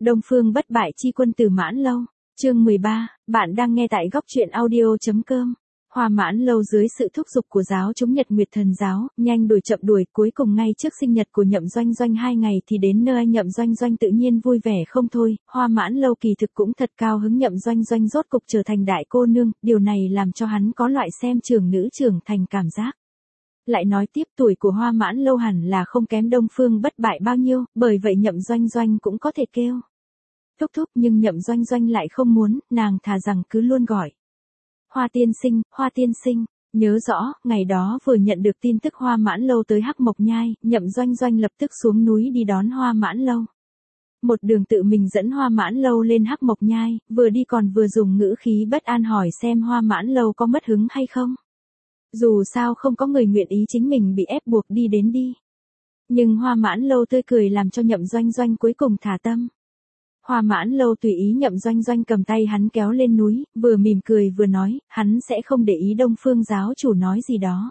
Đông Phương bất bại chi quân Tử Mãn Lâu, chương 13, bạn đang nghe tại góc truyện audio.com. Hoa Mãn Lâu dưới sự thúc giục của giáo chúng Nhật Nguyệt Thần giáo, nhanh đuổi chậm đuổi, cuối cùng ngay trước sinh nhật của Nhậm Doanh Doanh 2 ngày thì đến nơi. Nhậm Doanh Doanh tự nhiên vui vẻ không thôi, Hoa Mãn Lâu kỳ thực cũng thật cao hứng Nhậm Doanh Doanh rốt cục trở thành đại cô nương, điều này làm cho hắn có loại xem trưởng nữ trưởng thành cảm giác. Lại nói tiếp, tuổi của Hoa Mãn Lâu hẳn là không kém Đông Phương bất bại bao nhiêu, bởi vậy Nhậm Doanh Doanh cũng có thể kêu thúc thúc, nhưng Nhậm Doanh Doanh lại không muốn, nàng thà rằng cứ luôn gọi Hoa tiên sinh, Hoa tiên sinh. Nhớ rõ, ngày đó vừa nhận được tin tức Hoa Mãn Lâu tới Hắc Mộc Nhai, Nhậm Doanh Doanh lập tức xuống núi đi đón Hoa Mãn Lâu. Một đường tự mình dẫn Hoa Mãn Lâu lên Hắc Mộc Nhai, vừa đi còn vừa dùng ngữ khí bất an hỏi xem Hoa Mãn Lâu có mất hứng hay không. Dù sao không có người nguyện ý chính mình bị ép buộc đi đến đi. Nhưng Hoa Mãn Lâu tươi cười làm cho Nhậm Doanh Doanh cuối cùng thả tâm. Hoa Mãn Lâu tùy ý Nhậm Doanh Doanh cầm tay hắn kéo lên núi, vừa mỉm cười vừa nói, hắn sẽ không để ý Đông Phương giáo chủ nói gì đó.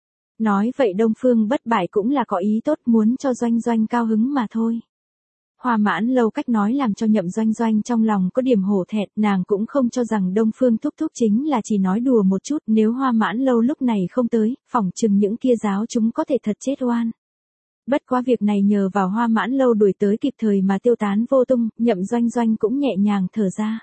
Nói vậy Đông Phương bất bại cũng là có ý tốt, muốn cho Doanh Doanh cao hứng mà thôi. Hoa Mãn Lâu cách nói làm cho Nhậm Doanh Doanh trong lòng có điểm hổ thẹn, nàng cũng không cho rằng Đông Phương thúc thúc chính là chỉ nói đùa một chút, nếu Hoa Mãn Lâu lúc này không tới, phỏng chừng những kia giáo chúng có thể thật chết oan. Bất quá việc này nhờ vào Hoa Mãn Lâu đuổi tới kịp thời mà tiêu tán vô tung, Nhậm Doanh Doanh cũng nhẹ nhàng thở ra.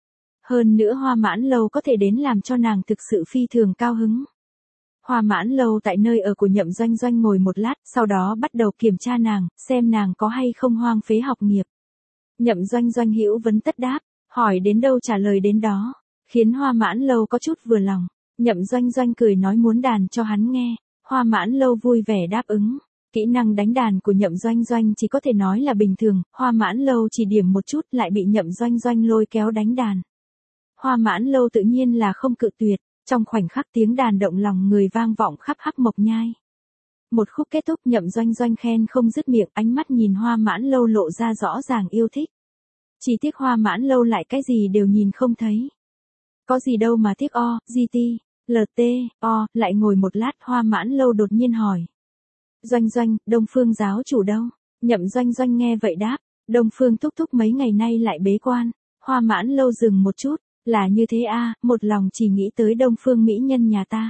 Hơn nữa Hoa Mãn Lâu có thể đến làm cho nàng thực sự phi thường cao hứng. Hoa Mãn Lâu tại nơi ở của Nhậm Doanh Doanh ngồi một lát, sau đó bắt đầu kiểm tra nàng, xem nàng có hay không hoang phế học nghiệp. Nhậm Doanh Doanh hữu vấn tất đáp, hỏi đến đâu trả lời đến đó, khiến Hoa Mãn Lâu có chút vừa lòng. Nhậm Doanh Doanh cười nói muốn đàn cho hắn nghe, Hoa Mãn Lâu vui vẻ đáp ứng. Kỹ năng đánh đàn của Nhậm Doanh Doanh chỉ có thể nói là bình thường, Hoa Mãn Lâu chỉ điểm một chút lại bị Nhậm Doanh Doanh lôi kéo đánh đàn. Hoa Mãn Lâu tự nhiên là không cự tuyệt, trong khoảnh khắc tiếng đàn động lòng người vang vọng khắp Hắc Mộc Nhai. Một khúc kết thúc Nhậm Doanh Doanh khen không dứt miệng, ánh mắt nhìn Hoa Mãn Lâu lộ ra rõ ràng yêu thích. Chỉ tiếc Hoa Mãn Lâu lại cái gì đều nhìn không thấy. Có gì đâu mà tiếc GT, LT, lại ngồi một lát Hoa Mãn Lâu đột nhiên hỏi. Doanh Doanh, Đông Phương giáo chủ đâu? Nhậm Doanh Doanh nghe vậy đáp, Đông Phương thúc thúc mấy ngày nay lại bế quan. Hoa Mãn Lâu dừng một chút, là như thế à, một lòng chỉ nghĩ tới Đông Phương mỹ nhân nhà ta.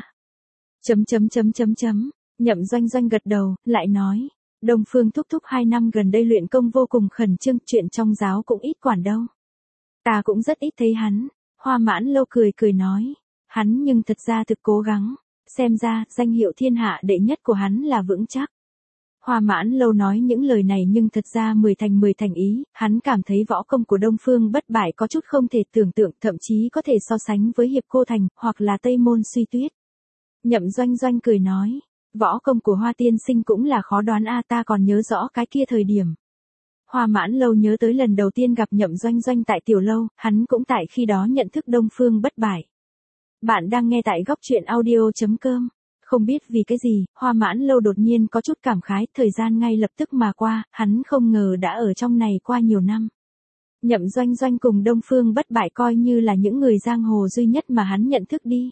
Nhậm Doanh Doanh gật đầu, lại nói, Đông Phương thúc thúc 2 năm gần đây luyện công vô cùng khẩn trương, chuyện trong giáo cũng ít quản đâu. Ta cũng rất ít thấy hắn. Hoa Mãn Lâu cười nói, hắn nhưng thật ra thực cố gắng. Xem ra, danh hiệu thiên hạ đệ nhất của hắn là vững chắc. Hoa Mãn Lâu nói những lời này nhưng thật ra 10 thành ý, hắn cảm thấy võ công của Đông Phương bất bại có chút không thể tưởng tượng, thậm chí có thể so sánh với Hiệp Cô Thành, hoặc là Tây Môn Suy Tuyết. Nhậm Doanh Doanh cười nói, võ công của Hoa tiên sinh cũng là khó đoán a, ta còn nhớ rõ cái kia thời điểm. Hoa Mãn Lâu nhớ tới lần đầu tiên gặp Nhậm Doanh Doanh tại tiểu lâu, hắn cũng tại khi đó nhận thức Đông Phương bất bại. Bạn đang nghe tại góc truyện audio.com. Không biết vì cái gì, Hoa Mãn Lâu đột nhiên có chút cảm khái, thời gian ngay lập tức mà qua, hắn không ngờ đã ở trong này qua nhiều năm. Nhậm Doanh Doanh cùng Đông Phương bất bại coi như là những người giang hồ duy nhất mà hắn nhận thức đi.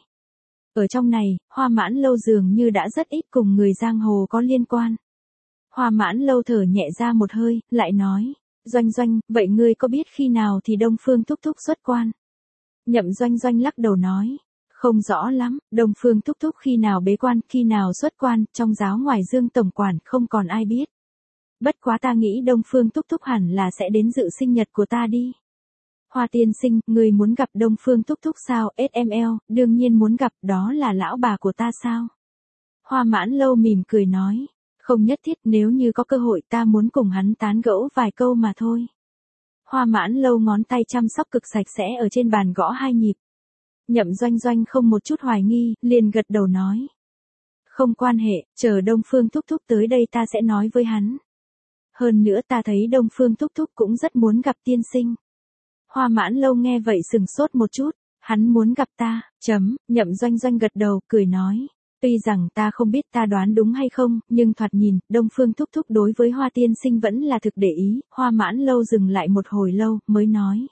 Ở trong này, Hoa Mãn Lâu dường như đã rất ít cùng người giang hồ có liên quan. Hoa Mãn Lâu thở nhẹ ra một hơi, lại nói, Doanh Doanh, vậy ngươi có biết khi nào thì Đông Phương thúc thúc xuất quan? Nhậm Doanh Doanh lắc đầu nói, không rõ lắm, Đông Phương thúc thúc khi nào bế quan, khi nào xuất quan, trong giáo ngoài Dương tổng quản không còn ai biết. Bất quá ta nghĩ Đông Phương thúc thúc hẳn là sẽ đến dự sinh nhật của ta đi. Hoa tiên sinh, người muốn gặp Đông Phương thúc thúc sao? SML, đương nhiên muốn gặp, đó là lão bà của ta sao? Hoa Mãn Lâu mỉm cười nói, không nhất thiết, nếu như có cơ hội ta muốn cùng hắn tán gẫu vài câu mà thôi. Hoa Mãn Lâu ngón tay chăm sóc cực sạch sẽ ở trên bàn gõ 2 nhịp. Nhậm Doanh Doanh không một chút hoài nghi, liền gật đầu nói. Không quan hệ, chờ Đông Phương thúc thúc tới đây ta sẽ nói với hắn. Hơn nữa ta thấy Đông Phương thúc thúc cũng rất muốn gặp tiên sinh. Hoa Mãn Lâu nghe vậy sừng sốt một chút, hắn muốn gặp ta, Nhậm Doanh Doanh gật đầu, cười nói. Tuy rằng ta không biết ta đoán đúng hay không, nhưng thoạt nhìn, Đông Phương thúc thúc đối với Hoa tiên sinh vẫn là thực để ý. Hoa Mãn Lâu dừng lại một hồi lâu, mới nói.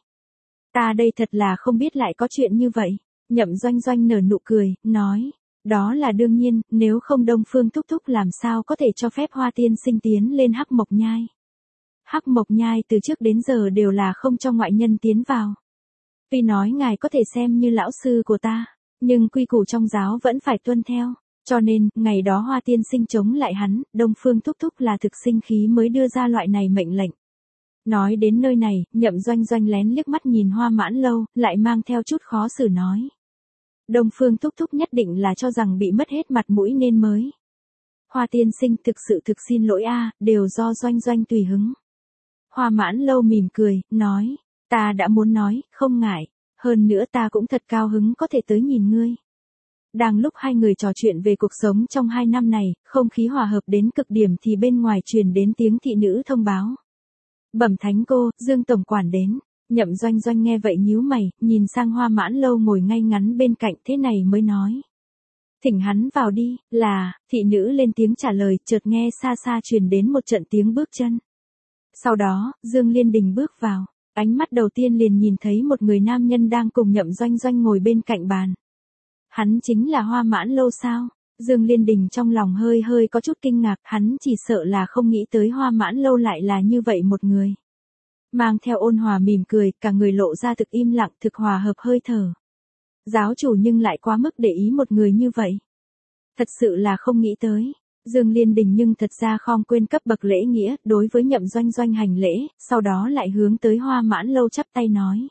Ta đây thật là không biết lại có chuyện như vậy. Nhậm Doanh Doanh nở nụ cười, nói, đó là đương nhiên, nếu không Đông Phương thúc thúc làm sao có thể cho phép Hoa tiên sinh tiến lên Hắc Mộc Nhai. Hắc Mộc Nhai từ trước đến giờ đều là không cho ngoại nhân tiến vào. Tuy nói ngài có thể xem như lão sư của ta, nhưng quy củ trong giáo vẫn phải tuân theo. Cho nên, ngày đó Hoa tiên sinh chống lại hắn, Đông Phương thúc thúc là thực sinh khí mới đưa ra loại này mệnh lệnh. Nói đến nơi này, Nhậm Doanh Doanh lén liếc mắt nhìn Hoa Mãn Lâu, lại mang theo chút khó xử nói. Đông Phương thúc thúc nhất định là cho rằng bị mất hết mặt mũi nên mới. Hoa tiên sinh thực xin lỗi a, đều do Doanh Doanh tùy hứng. Hoa Mãn Lâu mỉm cười, nói, ta đã muốn nói, không ngại, hơn nữa ta cũng thật cao hứng có thể tới nhìn ngươi. Đang lúc hai người trò chuyện về cuộc sống trong 2 năm này, không khí hòa hợp đến cực điểm thì bên ngoài truyền đến tiếng thị nữ thông báo. Bẩm thánh cô, Dương tổng quản đến. Nhậm Doanh Doanh nghe vậy nhíu mày, nhìn sang Hoa Mãn Lâu ngồi ngay ngắn bên cạnh thế này mới nói. Thỉnh hắn vào đi, là, thị nữ lên tiếng trả lời, chợt nghe xa xa truyền đến một trận tiếng bước chân. Sau đó, Dương Liên Đình bước vào, ánh mắt đầu tiên liền nhìn thấy một người nam nhân đang cùng Nhậm Doanh Doanh ngồi bên cạnh bàn. Hắn chính là Hoa Mãn Lâu sao? Dương Liên Đình trong lòng hơi có chút kinh ngạc, hắn chỉ sợ là không nghĩ tới Hoa Mãn Lâu lại là như vậy một người. Mang theo ôn hòa mỉm cười, cả người lộ ra thực im lặng, thực hòa hợp hơi thở. Giáo chủ nhưng lại quá mức để ý một người như vậy. Thật sự là không nghĩ tới. Dương Liên Đình nhưng thật ra không quên cấp bậc lễ nghĩa, đối với Nhậm Doanh Doanh hành lễ, sau đó lại hướng tới Hoa Mãn Lâu chắp tay nói.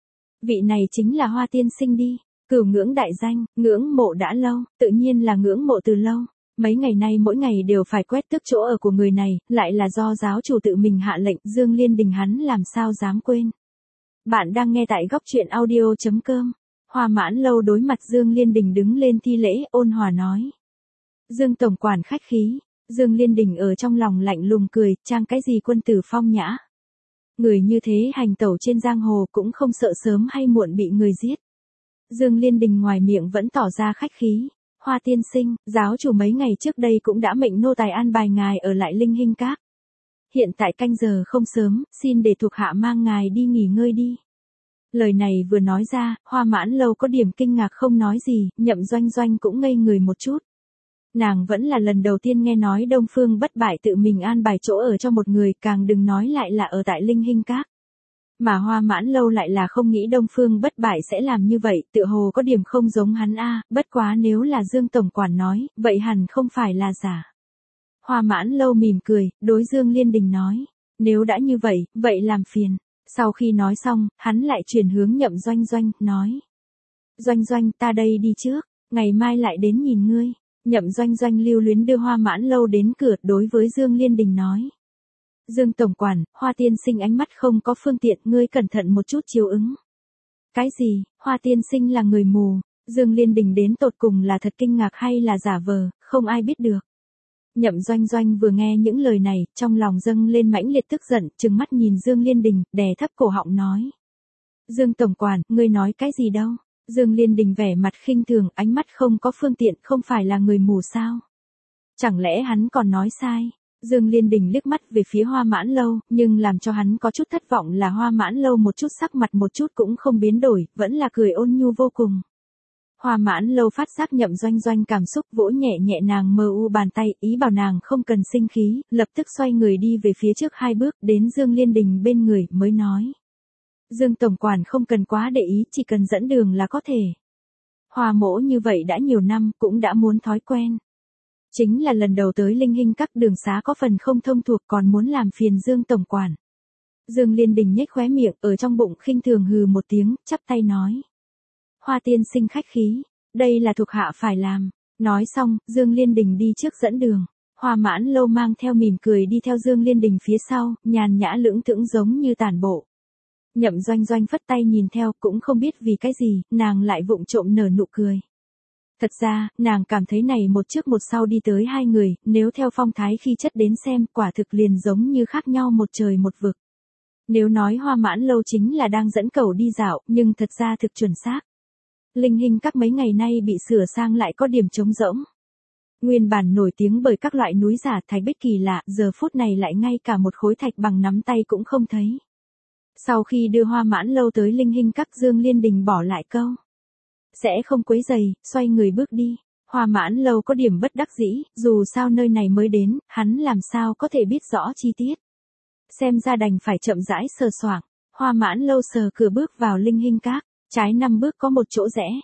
Vị này chính là Hoa tiên sinh đi. Cửu ngưỡng đại danh, ngưỡng mộ đã lâu, tự nhiên là ngưỡng mộ từ lâu. Mấy ngày nay mỗi ngày đều phải quét tước chỗ ở của người này, lại là do giáo chủ tự mình hạ lệnh, Dương Liên Đình hắn làm sao dám quên. Bạn đang nghe tại góc truyện audio.com. Hoa Mãn Lâu đối mặt Dương Liên Đình đứng lên thi lễ, ôn hòa nói. Dương tổng quản khách khí. Dương Liên Đình ở trong lòng lạnh lùng cười, trang cái gì quân tử phong nhã. Người như thế hành tẩu trên giang hồ cũng không sợ sớm hay muộn bị người giết. Dương Liên Đình ngoài miệng vẫn tỏ ra khách khí. Hoa tiên sinh, giáo chủ mấy ngày trước đây cũng đã mệnh nô tài an bài ngài ở lại Linh Hinh Các. Hiện tại canh giờ không sớm, xin để thuộc hạ mang ngài đi nghỉ ngơi đi. Lời này vừa nói ra, Hoa Mãn Lâu có điểm kinh ngạc không nói gì, Nhậm Doanh Doanh cũng ngây người một chút. Nàng vẫn là lần đầu tiên nghe nói Đông Phương bất bại tự mình an bài chỗ ở cho một người, càng đừng nói lại là ở tại Linh Hinh Các. Mà Hoa Mãn Lâu lại là không nghĩ Đông Phương bất bại sẽ làm như vậy, tựa hồ có điểm không giống hắn a, bất quá nếu là Dương tổng quản nói, vậy hẳn không phải là giả. Hoa Mãn Lâu mỉm cười, đối Dương Liên Đình nói, nếu đã như vậy, vậy làm phiền. Sau khi nói xong, hắn lại chuyển hướng Nhậm Doanh Doanh, nói. Doanh Doanh, ta đây đi trước, ngày mai lại đến nhìn ngươi. Nhậm Doanh Doanh lưu luyến đưa Hoa Mãn Lâu đến cửa, đối với Dương Liên Đình nói. Dương tổng quản, Hoa tiên sinh ánh mắt không có phương tiện, ngươi cẩn thận một chút chiếu ứng. Cái gì, Hoa tiên sinh là người mù? Dương Liên Đình đến tột cùng là thật kinh ngạc hay là giả vờ, không ai biết được. Nhậm Doanh Doanh vừa nghe những lời này, trong lòng dâng lên mãnh liệt tức giận, trừng mắt nhìn Dương Liên Đình, đè thấp cổ họng nói. Dương tổng quản, ngươi nói cái gì đâu? Dương Liên Đình vẻ mặt khinh thường, ánh mắt không có phương tiện, không phải là người mù sao? Chẳng lẽ hắn còn nói sai? Dương Liên Đình liếc mắt về phía Hoa Mãn Lâu, nhưng làm cho hắn có chút thất vọng là Hoa Mãn Lâu một chút sắc mặt một chút cũng không biến đổi, vẫn là cười ôn nhu vô cùng. Hoa Mãn Lâu phát giác Nhậm Doanh Doanh cảm xúc, vỗ nhẹ nhẹ nàng mờ u bàn tay, ý bảo nàng không cần sinh khí, lập tức xoay người đi về phía trước 2 bước, đến Dương Liên Đình bên người, mới nói. Dương tổng quản không cần quá để ý, chỉ cần dẫn đường là có thể. Hoa mỗ như vậy đã nhiều năm, cũng đã muốn thói quen. Chính là lần đầu tới Linh Hinh Các, đường xá có phần không thông thuộc, còn muốn làm phiền Dương tổng quản. Dương Liên Đình nhếch khóe miệng, ở trong bụng khinh thường hừ một tiếng, chắp tay nói. Hoa tiên sinh khách khí, đây là thuộc hạ phải làm. Nói xong, Dương Liên Đình đi trước dẫn đường. Hoa Mãn Lâu mang theo mỉm cười đi theo Dương Liên Đình phía sau, nhàn nhã lưỡng thững giống như tản bộ. Nhậm Doanh Doanh phất tay nhìn theo, cũng không biết vì cái gì, nàng lại vụng trộm nở nụ cười. Thật ra, nàng cảm thấy này một trước một sau đi tới 2 người, nếu theo phong thái khi chất đến xem, quả thực liền giống như khác nhau một trời một vực. Nếu nói Hoa Mãn Lâu chính là đang dẫn cẩu đi dạo, nhưng thật ra thực chuẩn xác. Linh Hinh Các mấy ngày nay bị sửa sang lại có điểm trống rỗng. Nguyên bản nổi tiếng bởi các loại núi giả thạch bích kỳ lạ, giờ phút này lại ngay cả một khối thạch bằng nắm tay cũng không thấy. Sau khi đưa Hoa Mãn Lâu tới Linh Hinh Các, Dương Liên Đình bỏ lại câu. Sẽ không quấy giày, xoay người bước đi. Hoa Mãn Lâu có điểm bất đắc dĩ, dù sao nơi này mới đến, hắn làm sao có thể biết rõ chi tiết. xem ra đành phải chậm rãi sờ soạng. Hoa Mãn Lâu sờ cửa bước vào Linh Hinh Các, trái 5 bước có một chỗ rẽ,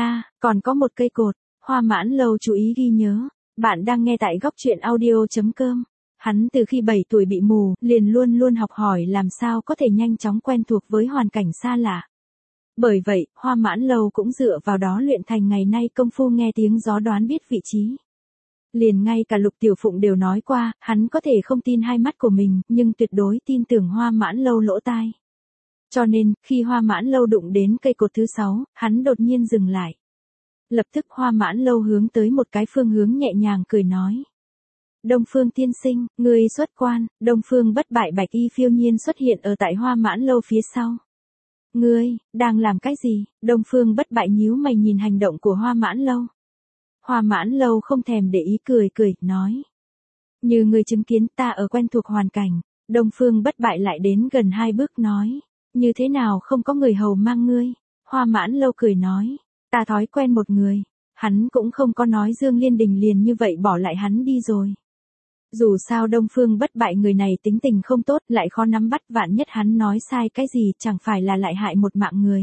còn có một cây cột. Hoa Mãn Lâu chú ý ghi nhớ. Bạn đang nghe tại góc truyện audio.com. Hắn từ khi 7 tuổi bị mù, liền luôn luôn học hỏi làm sao có thể nhanh chóng quen thuộc với hoàn cảnh xa lạ. Bởi vậy, Hoa Mãn Lâu cũng dựa vào đó luyện thành ngày nay công phu nghe tiếng gió đoán biết vị trí. Liền ngay cả Lục Tiểu Phụng đều nói qua, hắn có thể không tin hai mắt của mình, nhưng tuyệt đối tin tưởng Hoa Mãn Lâu lỗ tai. Cho nên, khi Hoa Mãn Lâu đụng đến cây cột thứ 6, hắn đột nhiên dừng lại. Lập tức Hoa Mãn Lâu hướng tới một cái phương hướng nhẹ nhàng cười nói. Đông Phương tiên sinh, người xuất quan. Đông Phương Bất Bại bạch y phiêu nhiên xuất hiện ở tại Hoa Mãn Lâu phía sau. Ngươi, đang làm cái gì? Đông Phương Bất Bại nhíu mày nhìn hành động của Hoa Mãn Lâu. Hoa Mãn Lâu không thèm để ý cười, nói. Như ngươi chứng kiến ta ở quen thuộc hoàn cảnh. Đông Phương Bất Bại lại đến gần 2 bước nói. Như thế nào không có người hầu mang ngươi? Hoa Mãn Lâu cười nói. Ta thói quen một người. Hắn cũng không có nói Dương Liên Đình liền như vậy bỏ lại hắn đi rồi. Dù sao Đông Phương Bất Bại người này tính tình không tốt, lại khó nắm bắt, vạn nhất hắn nói sai cái gì chẳng phải là lại hại một mạng người.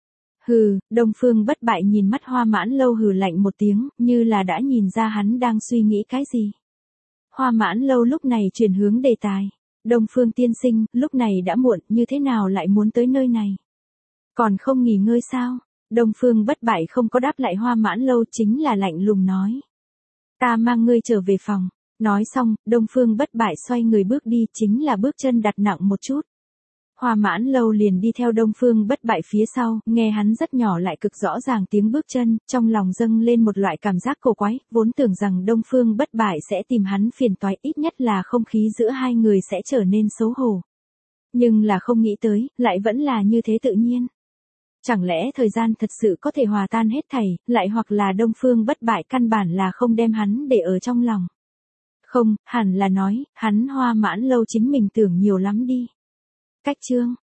Hừ, Đông Phương Bất Bại nhìn mắt Hoa Mãn Lâu hừ lạnh một tiếng, như là đã nhìn ra hắn đang suy nghĩ cái gì. Hoa Mãn Lâu lúc này chuyển hướng đề tài. Đông Phương tiên sinh, lúc này đã muộn, như thế nào lại muốn tới nơi này? Còn không nghỉ ngơi sao? Đông Phương Bất Bại không có đáp lại Hoa Mãn Lâu, chính là lạnh lùng nói. Ta mang ngươi trở về phòng. Nói xong, Đông Phương Bất Bại xoay người bước đi, chính là bước chân đặt nặng một chút. Hoa Mãn Lâu liền đi theo Đông Phương Bất Bại phía sau, nghe hắn rất nhỏ lại cực rõ ràng tiếng bước chân, trong lòng dâng lên một loại cảm giác cổ quái, vốn tưởng rằng Đông Phương Bất Bại sẽ tìm hắn phiền toái, ít nhất là không khí giữa hai người sẽ trở nên xấu hổ. Nhưng là không nghĩ tới, lại vẫn là như thế tự nhiên. Chẳng lẽ thời gian thật sự có thể hòa tan hết thảy, lại hoặc là Đông Phương Bất Bại căn bản là không đem hắn để ở trong lòng. Không, hẳn là nói, hắn Hoa Mãn Lâu chính mình tưởng nhiều lắm đi. Cách chương